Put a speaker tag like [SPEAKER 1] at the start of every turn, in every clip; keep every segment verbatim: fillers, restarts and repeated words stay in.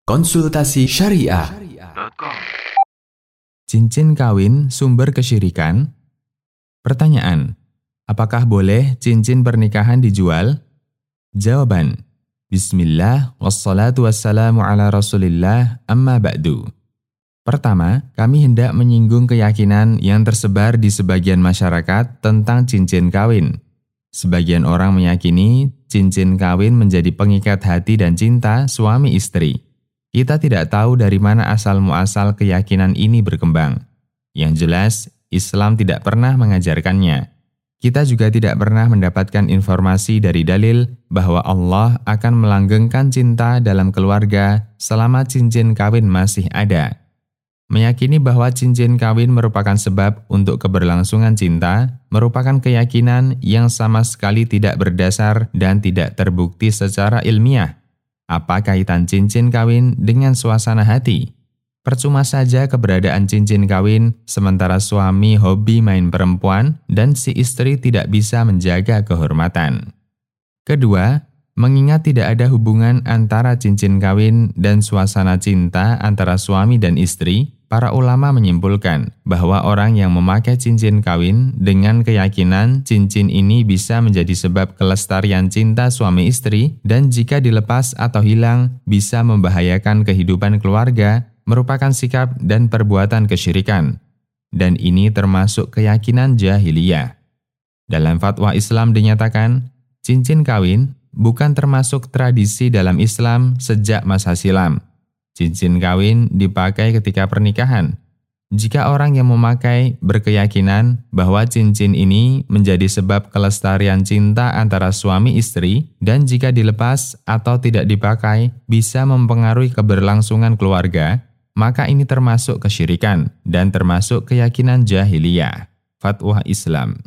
[SPEAKER 1] Konsultasi Syariah.
[SPEAKER 2] Cincin kawin sumber kesyirikan? Pertanyaan, apakah boleh cincin pernikahan dijual? Jawaban, Bismillah, wassalatu wassalamu ala rasulillah, amma ba'du. Pertama, kami hendak menyinggung keyakinan yang tersebar di sebagian masyarakat tentang cincin kawin. Sebagian orang meyakini cincin kawin menjadi pengikat hati dan cinta suami istri. Kita tidak tahu dari mana asal-muasal keyakinan ini berkembang. Yang jelas, Islam tidak pernah mengajarkannya. Kita juga tidak pernah mendapatkan informasi dari dalil bahwa Allah akan melanggengkan cinta dalam keluarga selama cincin kawin masih ada. Meyakini bahwa cincin kawin merupakan sebab untuk keberlangsungan cinta merupakan keyakinan yang sama sekali tidak berdasar dan tidak terbukti secara ilmiah. Apa kaitan cincin kawin dengan suasana hati? Percuma saja keberadaan cincin kawin sementara suami hobi main perempuan dan si istri tidak bisa menjaga kehormatan. Kedua, mengingat tidak ada hubungan antara cincin kawin dan suasana cinta antara suami dan istri, para ulama menyimpulkan bahwa orang yang memakai cincin kawin dengan keyakinan cincin ini bisa menjadi sebab kelestarian cinta suami istri dan jika dilepas atau hilang bisa membahayakan kehidupan keluarga merupakan sikap dan perbuatan kesyirikan. Dan ini termasuk keyakinan jahiliyah. Dalam fatwa Islam dinyatakan, cincin kawin bukan termasuk tradisi dalam Islam sejak masa silam. Cincin kawin dipakai ketika pernikahan. Jika orang yang memakai berkeyakinan bahwa cincin ini menjadi sebab kelestarian cinta antara suami istri dan jika dilepas atau tidak dipakai bisa mempengaruhi keberlangsungan keluarga, maka ini termasuk kesyirikan dan termasuk keyakinan jahiliyah. Fatwa Islam.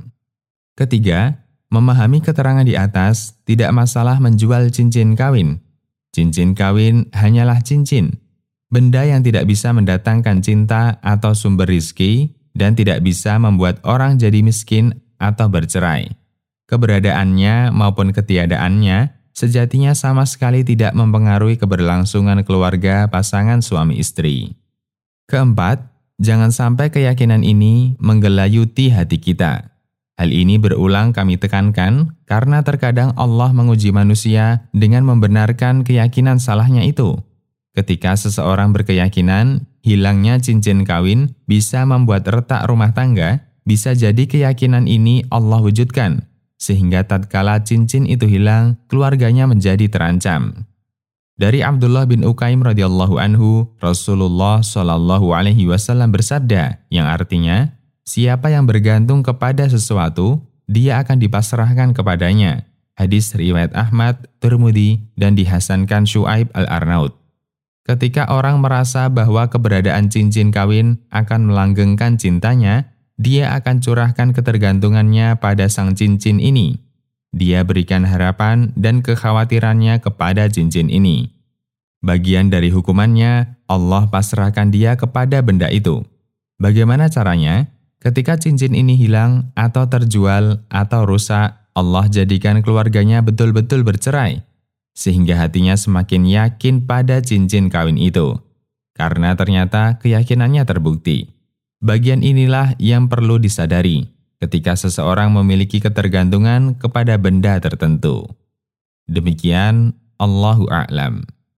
[SPEAKER 2] Ketiga, memahami keterangan di atas tidak masalah menjual cincin kawin. Cincin kawin hanyalah cincin, benda yang tidak bisa mendatangkan cinta atau sumber rizki dan tidak bisa membuat orang jadi miskin atau bercerai. Keberadaannya maupun ketiadaannya sejatinya sama sekali tidak mempengaruhi keberlangsungan keluarga pasangan suami istri. Keempat, jangan sampai keyakinan ini menggelayuti hati kita. Hal ini berulang kami tekankan karena terkadang Allah menguji manusia dengan membenarkan keyakinan salahnya itu. Ketika seseorang berkeyakinan hilangnya cincin kawin bisa membuat retak rumah tangga, bisa jadi keyakinan ini Allah wujudkan, sehingga tatkala cincin itu hilang, keluarganya menjadi terancam. Dari Abdullah bin Uqaim radhiyallahu anhu, Rasulullah shallallahu alaihi wasallam bersabda, yang artinya, siapa yang bergantung kepada sesuatu, dia akan dipasrahkan kepadanya. Hadis riwayat Ahmad, Tirmidzi, dan dihasankan Syuaib al-Arnaud. Ketika orang merasa bahwa keberadaan cincin kawin akan melanggengkan cintanya, dia akan curahkan ketergantungannya pada sang cincin ini. Dia berikan harapan dan kekhawatirannya kepada cincin ini. Bagian dari hukumannya, Allah pasrahkan dia kepada benda itu. Bagaimana caranya? Ketika cincin ini hilang atau terjual atau rusak, Allah jadikan keluarganya betul-betul bercerai, sehingga hatinya semakin yakin pada cincin kawin itu. Karena ternyata keyakinannya terbukti. Bagian inilah yang perlu disadari ketika seseorang memiliki ketergantungan kepada benda tertentu. Demikian, Allahu a'lam.